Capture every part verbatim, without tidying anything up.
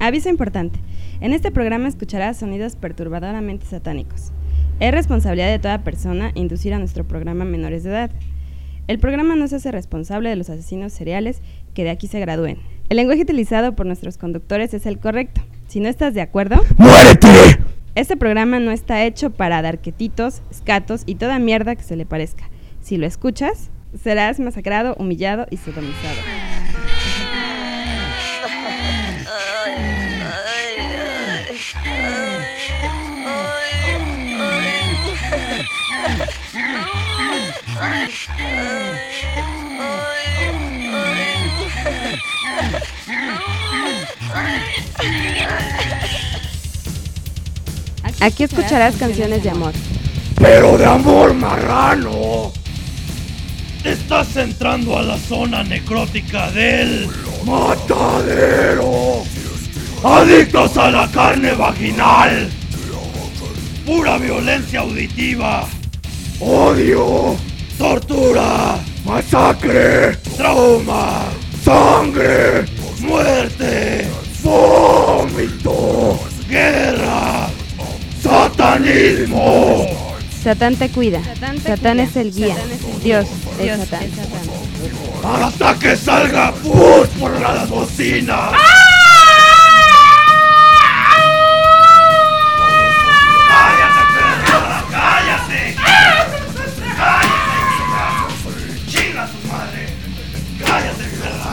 Aviso importante. En este programa escucharás sonidos perturbadoramente satánicos. Es responsabilidad de toda persona inducir a nuestro programa menores de edad. El programa no se hace responsable de los asesinos seriales que de aquí se gradúen. El lenguaje utilizado por nuestros conductores es el correcto. Si no estás de acuerdo, ¡muérete! Este programa no está hecho para darquetitos, escatos y toda mierda que se le parezca. Si lo escuchas, serás masacrado, humillado y sodomizado. Aquí escucharás canciones de amor. ¡Pero de amor marrano! Estás entrando a la zona necrótica del matadero. Adictos a la carne vaginal. Pura violencia auditiva. Odio. Tortura. Masacre. Trauma. Sangre. Muerte. Vómito. Guerra. Satanismo. Satán te cuida. Satán, te Satán cuida. Es el guía. Satán es el Dios, Dios es Satán. Satán. Hasta que salga pus por las bocinas. ¡Cállate, perra! ¡Cállate! ¡Cállate, hija! ¡Chinga tu madre! ¡Cállate, perra!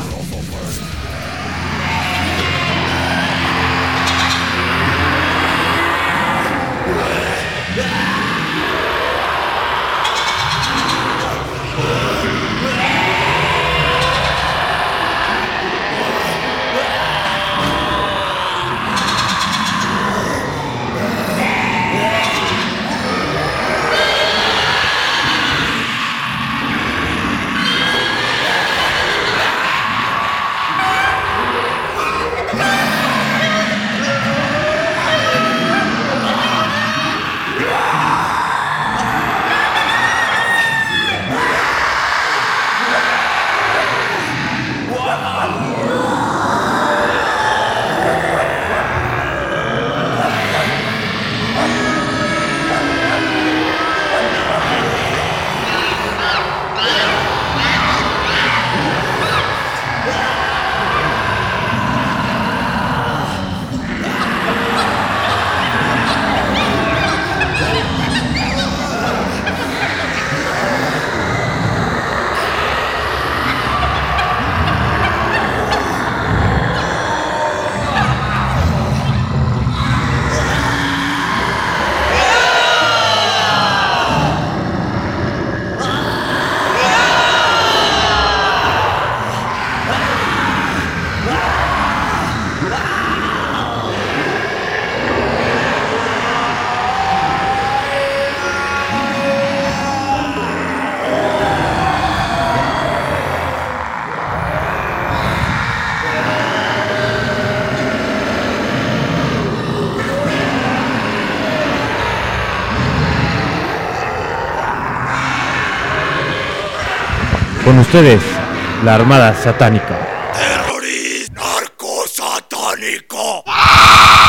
Con ustedes, la Armada Satánica. ¡Terrorista narcosatánico! ¡Ah!